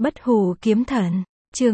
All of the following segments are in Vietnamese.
Bất hủ kiếm thần, chương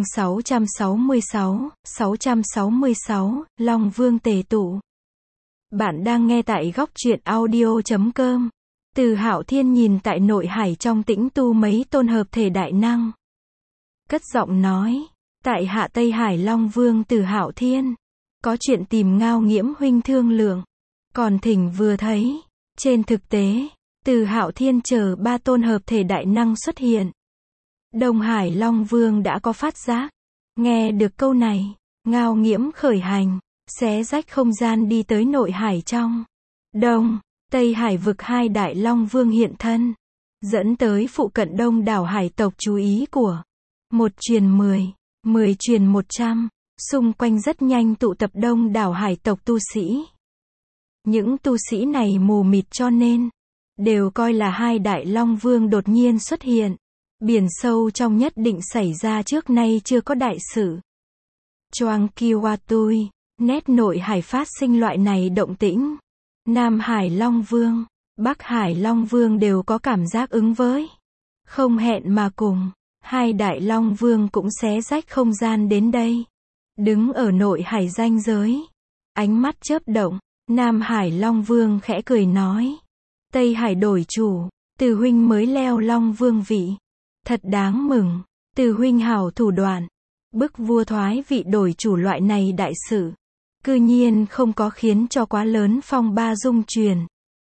666, Long Vương tề tụ. Bạn đang nghe tại góc truyện audio.com. Từ Hạo Thiên nhìn tại nội hải trong tĩnh tu mấy tôn hợp thể đại năng. Cất giọng nói, tại hạ Tây Hải Long Vương Từ Hạo Thiên. Có chuyện tìm Ngao Nghiễm huynh thương lượng. Còn thỉnh vừa thấy. Trên thực tế, Từ Hạo Thiên chờ ba tôn hợp thể đại năng xuất hiện. Đông Hải Long Vương đã có phát giác. Nghe được câu này, Ngao Nghiễm khởi hành, xé rách không gian đi tới nội hải trong. Đông, Tây Hải vực hai đại Long Vương hiện thân. Dẫn tới phụ cận đông đảo hải tộc chú ý của. 1 truyền 10, 10 truyền 100. Xung quanh rất nhanh tụ tập đông đảo hải tộc tu sĩ. Những tu sĩ này mù mịt cho nên đều coi là hai đại Long Vương đột nhiên xuất hiện. Biển sâu trong nhất định xảy ra trước nay chưa có đại sự. Choang Kiwatui, nét nội hải phát sinh loại này động tĩnh. Nam Hải Long Vương, Bắc Hải Long Vương đều có cảm giác ứng với. Không hẹn mà cùng, hai đại Long Vương cũng xé rách không gian đến đây. Đứng ở nội hải ranh giới. Ánh mắt chớp động, Nam Hải Long Vương khẽ cười nói. Tây Hải đổi chủ, Từ huynh mới leo Long Vương vị. Thật đáng mừng, Từ huynh hảo thủ đoạn. Bức vua thoái vị đổi chủ loại này đại sự. Cư nhiên không có khiến cho quá lớn phong ba dung truyền.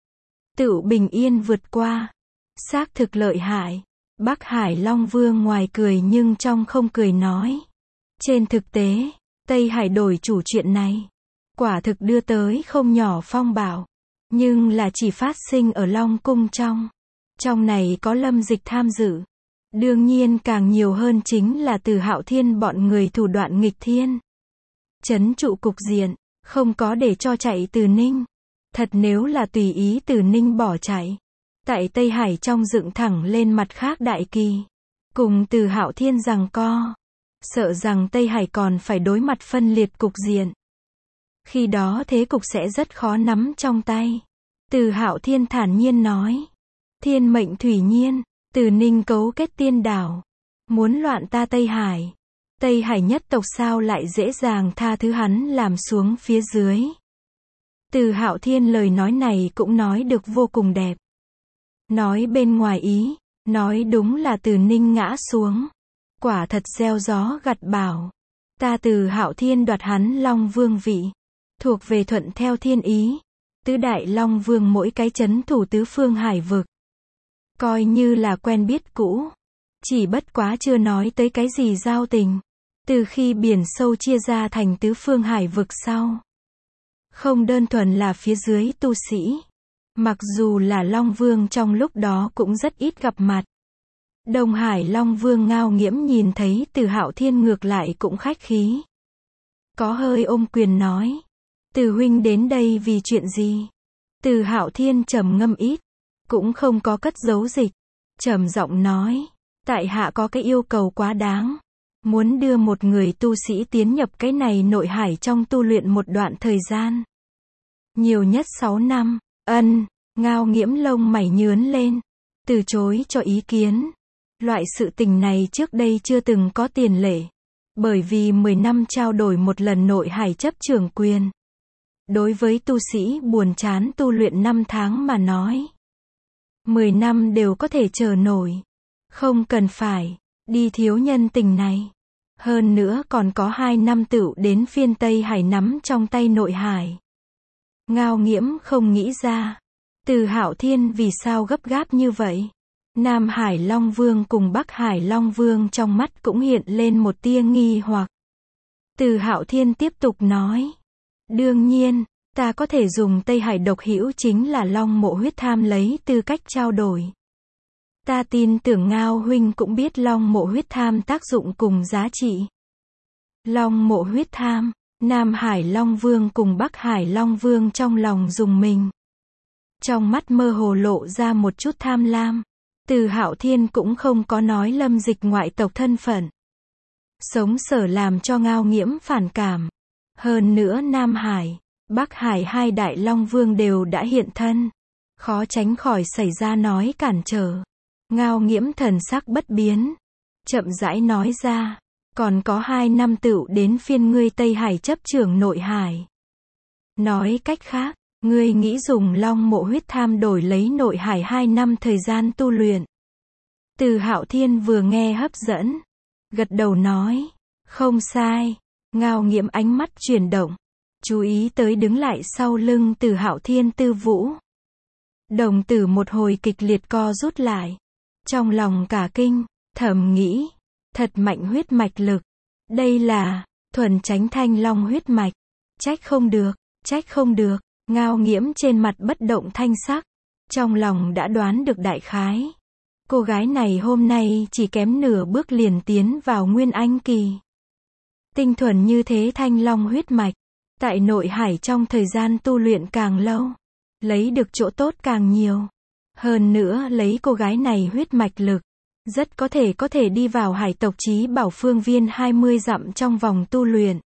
Tự bình yên vượt qua. Xác thực lợi hại. Bắc Hải Long Vương ngoài cười nhưng trong không cười nói. Trên thực tế, Tây Hải đổi chủ chuyện này. Quả thực đưa tới không nhỏ phong bạo. Nhưng là chỉ phát sinh ở Long Cung trong. Trong này có Lâm Dịch tham dự. Đương nhiên càng nhiều hơn chính là Từ Hạo Thiên bọn người thủ đoạn nghịch thiên. Trấn trụ cục diện, không có để cho chạy Từ Ninh. Thật nếu là tùy ý Từ Ninh bỏ chạy. Tại Tây Hải trong dựng thẳng lên mặt khác đại kỳ. Cùng Từ Hạo Thiên giằng co. Sợ rằng Tây Hải còn phải đối mặt phân liệt cục diện. Khi đó thế cục sẽ rất khó nắm trong tay. Từ Hạo Thiên thản nhiên nói. Thiên mệnh thủy nhiên. Từ Ninh cấu kết tiên đảo. Muốn loạn ta Tây Hải. Tây Hải nhất tộc sao lại dễ dàng tha thứ hắn làm xuống phía dưới. Từ Hạo Thiên lời nói này cũng nói được vô cùng đẹp. Nói bên ngoài ý, nói đúng là Từ Ninh ngã xuống. Quả thật gieo gió gặt bão. Ta Từ Hạo Thiên đoạt hắn Long Vương vị. Thuộc về thuận theo thiên ý. Tứ đại Long Vương mỗi cái trấn thủ tứ phương hải vực. Coi như là quen biết cũ. Chỉ bất quá chưa nói tới cái gì giao tình. Từ khi biển sâu chia ra thành tứ phương hải vực sau. Không đơn thuần là phía dưới tu sĩ. Mặc dù là Long Vương trong lúc đó cũng rất ít gặp mặt. Đông Hải Long Vương Ngao Nghiễm nhìn thấy Từ Hạo Thiên ngược lại cũng khách khí. Có hơi ôm quyền nói. Từ huynh đến đây vì chuyện gì? Từ Hạo Thiên trầm ngâm ít. Cũng không có cất giấu dịch. Trầm giọng nói. Tại hạ có cái yêu cầu quá đáng. Muốn đưa một người tu sĩ tiến nhập cái này nội hải trong tu luyện một đoạn thời gian. Nhiều nhất 6 năm. Ân. Ngao Nghiễm lông mày nhướn lên. Từ chối cho ý kiến. Loại sự tình này trước đây chưa từng có tiền lệ. Bởi vì 10 năm trao đổi một lần nội hải chấp trưởng quyền. Đối với tu sĩ buồn chán tu luyện 5 tháng mà nói. 10 năm đều có thể chờ nổi. Không cần phải đi thiếu nhân tình này. Hơn nữa còn có 2 năm tựu đến phiên Tây Hải nắm trong tay nội hải. Ngao Nghiễm không nghĩ ra. Từ Hạo Thiên vì sao gấp gáp như vậy? Nam Hải Long Vương cùng Bắc Hải Long Vương trong mắt cũng hiện lên một tia nghi hoặc. Từ Hạo Thiên tiếp tục nói. Đương nhiên, ta có thể dùng Tây Hải độc hữu chính là Long Mộ huyết tham lấy tư cách trao đổi. Ta tin tưởng Ngao huynh cũng biết Long Mộ huyết tham tác dụng cùng giá trị. Long Mộ huyết tham, Nam Hải Long Vương cùng Bắc Hải Long Vương trong lòng rùng mình. Trong mắt mơ hồ lộ ra một chút tham lam. Từ Hạo Thiên cũng không có nói Lâm Dịch ngoại tộc thân phận. Sống sở làm cho Ngao Nghiễm phản cảm. Hơn nữa Nam Hải, Bắc Hải hai đại Long Vương đều đã hiện thân. Khó tránh khỏi xảy ra nói cản trở. Ngao Nghiễm thần sắc bất biến. chậm rãi nói ra, còn có 2 năm tựu đến phiên ngươi Tây Hải chấp trưởng Nội Hải. Nói cách khác, ngươi nghĩ dùng Long Mộ huyết tham đổi lấy Nội Hải 2 năm thời gian tu luyện. Từ Hạo Thiên vừa nghe hấp dẫn, gật đầu nói, không sai. Ngao Nghiễm ánh mắt chuyển động, chú ý tới đứng lại sau lưng Từ Hạo Thiên Tư Vũ. Đồng tử một hồi kịch liệt co rút lại, trong lòng cả kinh, thầm nghĩ, thật mạnh huyết mạch lực. Đây là thuần chánh thanh long huyết mạch. Trách không được. Ngao Nghiễm trên mặt bất động thanh sắc, trong lòng đã đoán được đại khái. Cô gái này hôm nay chỉ kém nửa bước liền tiến vào Nguyên Anh kỳ. Tinh thuần như thế thanh long huyết mạch, tại Nội Hải trong thời gian tu luyện càng lâu, lấy được chỗ tốt càng nhiều. Hơn nữa lấy cô gái này huyết mạch lực, rất có thể đi vào Hải tộc Chí Bảo phương viên 20 dặm trong vòng tu luyện.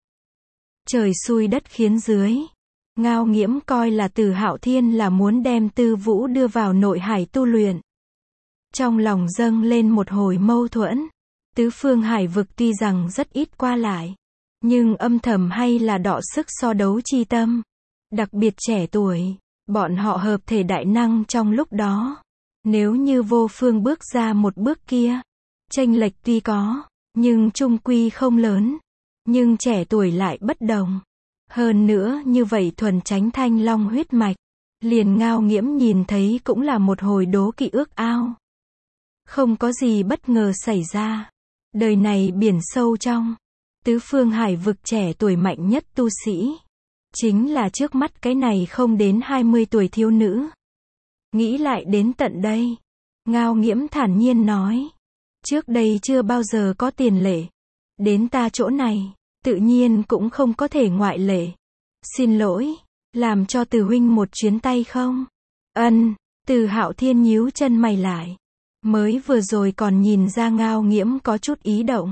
Trời xui đất khiến dưới, Ngao Nghiễm coi là Từ Hạo Thiên là muốn đem Tư Vũ đưa vào Nội Hải tu luyện. Trong lòng dâng lên một hồi mâu thuẫn. Tứ phương hải vực tuy rằng rất ít qua lại, nhưng âm thầm hay là đọ sức so đấu chi tâm. Đặc biệt trẻ tuổi, bọn họ hợp thể đại năng trong lúc đó. Nếu như vô phương bước ra một bước kia, chênh lệch tuy có, nhưng chung quy không lớn. Nhưng trẻ tuổi lại bất đồng. Hơn nữa như vậy thuần chánh thanh long huyết mạch, liền Ngao Nghiễm nhìn thấy cũng là một hồi đố kỵ ước ao. Không có gì bất ngờ xảy ra. Đời này biển sâu trong, tứ phương hải vực trẻ tuổi mạnh nhất tu sĩ, chính là trước mắt cái này không đến 20 tuổi thiếu nữ. Nghĩ lại đến tận đây, Ngao Nghiễm thản nhiên nói, trước đây chưa bao giờ có tiền lệ. Đến ta chỗ này, tự nhiên cũng không có thể ngoại lệ. Xin lỗi, làm cho Từ huynh một chuyến tay không? Ân, Từ Hạo Thiên nhíu chân mày lại. Mới vừa rồi còn nhìn ra Ngao Nghiễm có chút ý động.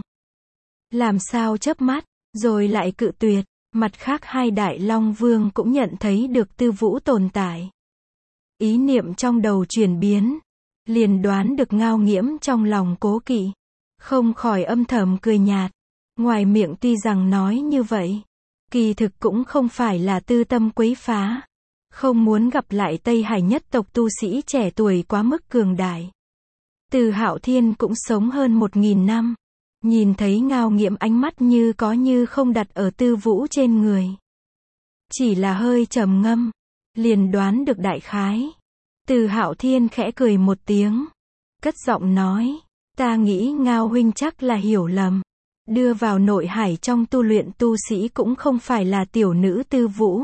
Làm sao chớp mắt, rồi lại cự tuyệt. Mặt khác hai đại Long Vương cũng nhận thấy được Tư Vũ tồn tại. Ý niệm trong đầu chuyển biến, liền đoán được Ngao Nghiễm trong lòng cố kỵ. Không khỏi âm thầm cười nhạt. Ngoài miệng tuy rằng nói như vậy, kỳ thực cũng không phải là tư tâm quấy phá. Không muốn gặp lại Tây Hải nhất tộc tu sĩ trẻ tuổi quá mức cường đại. Từ Hạo Thiên cũng sống hơn 1000 năm. Nhìn thấy Ngao Nghiễm ánh mắt như có như không đặt ở Tư Vũ trên người. Chỉ là hơi trầm ngâm, liền đoán được đại khái. Từ Hạo Thiên khẽ cười một tiếng, cất giọng nói, ta nghĩ Ngao huynh chắc là hiểu lầm. Đưa vào Nội Hải trong tu luyện tu sĩ cũng không phải là tiểu nữ Tư Vũ,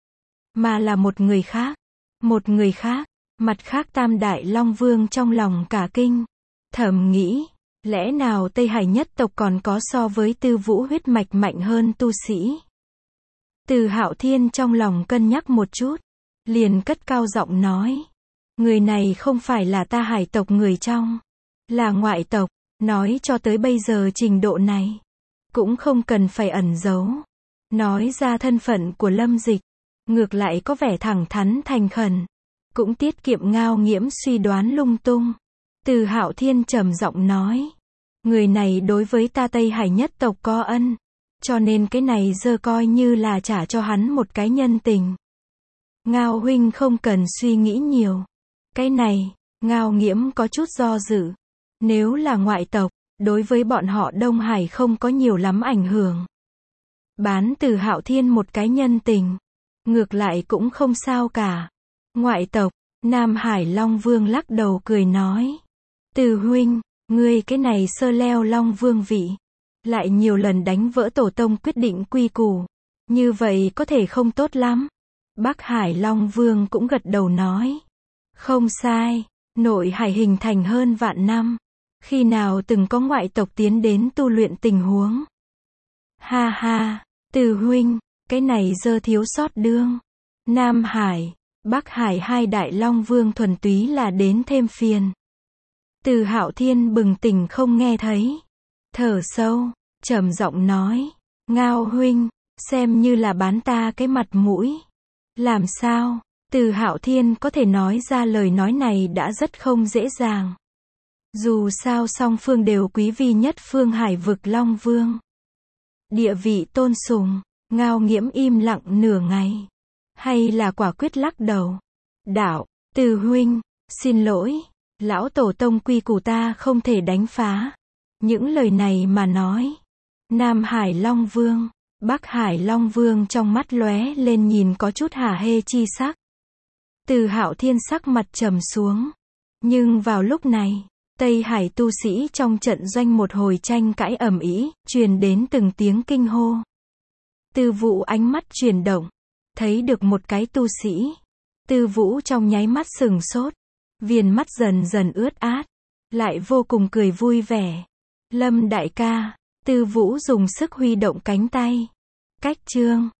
mà là một người khác. Một người khác. Mặt khác Tam Đại Long Vương trong lòng cả kinh, thầm nghĩ, lẽ nào Tây Hải nhất tộc còn có so với Tư Vũ huyết mạch mạnh hơn tu sĩ? Từ Hạo Thiên trong lòng cân nhắc một chút, liền cất cao giọng nói, người này không phải là ta Hải tộc người trong, là ngoại tộc. Nói cho tới bây giờ trình độ này, cũng không cần phải ẩn giấu. Nói ra thân phận của Lâm Dịch, ngược lại có vẻ thẳng thắn thành khẩn, cũng tiết kiệm Ngao Nghiễm suy đoán lung tung. Từ Hạo Thiên trầm giọng nói, người này đối với ta Tây Hải nhất tộc có ân, cho nên cái này giờ coi như là trả cho hắn một cái nhân tình. Ngao huynh không cần suy nghĩ nhiều. Cái này, Ngao Nghiễm có chút do dự. Nếu là ngoại tộc, đối với bọn họ Đông Hải không có nhiều lắm ảnh hưởng. Bán Từ Hạo Thiên một cái nhân tình, ngược lại cũng không sao cả. Ngoại tộc, Nam Hải Long Vương lắc đầu cười nói, Từ huynh, ngươi cái này sơ leo Long Vương vị, lại nhiều lần đánh vỡ tổ tông quyết định quy củ, như vậy có thể không tốt lắm. Bắc Hải Long Vương cũng gật đầu nói, không sai, Nội Hải hình thành hơn vạn năm, khi nào từng có ngoại tộc tiến đến tu luyện tình huống. Ha ha, Từ huynh, cái này dơ thiếu sót đương. Nam Hải, Bắc Hải hai đại Long Vương thuần túy là đến thêm phiền. Từ Hạo Thiên bừng tỉnh không nghe thấy, thở sâu, trầm giọng nói, Ngao huynh, xem như là bán ta cái mặt mũi. Làm sao? Từ Hạo Thiên có thể nói ra lời nói này đã rất không dễ dàng. Dù sao song phương đều quý vi nhất phương hải vực Long Vương. Địa vị tôn sùng, Ngao Nghiễm im lặng nửa ngày. Hay là quả quyết lắc đầu. Đạo, Từ huynh, xin lỗi, lão tổ tông quy củ ta không thể đánh phá. Những lời này mà nói. Nam Hải Long Vương, Bắc Hải Long Vương trong mắt lóe lên nhìn có chút hả hê chi sắc. Từ Hạo Thiên sắc mặt trầm xuống. Nhưng vào lúc này, Tây Hải tu sĩ trong trận doanh một hồi tranh cãi ầm ĩ, truyền đến từng tiếng kinh hô. Tư Vũ ánh mắt chuyển động, thấy được một cái tu sĩ. Tư Vũ trong nháy mắt sừng sốt, viền mắt dần dần ướt át, lại vô cùng cười vui vẻ. Lâm đại ca, Tư Vũ dùng sức huy động cánh tay. Cách chương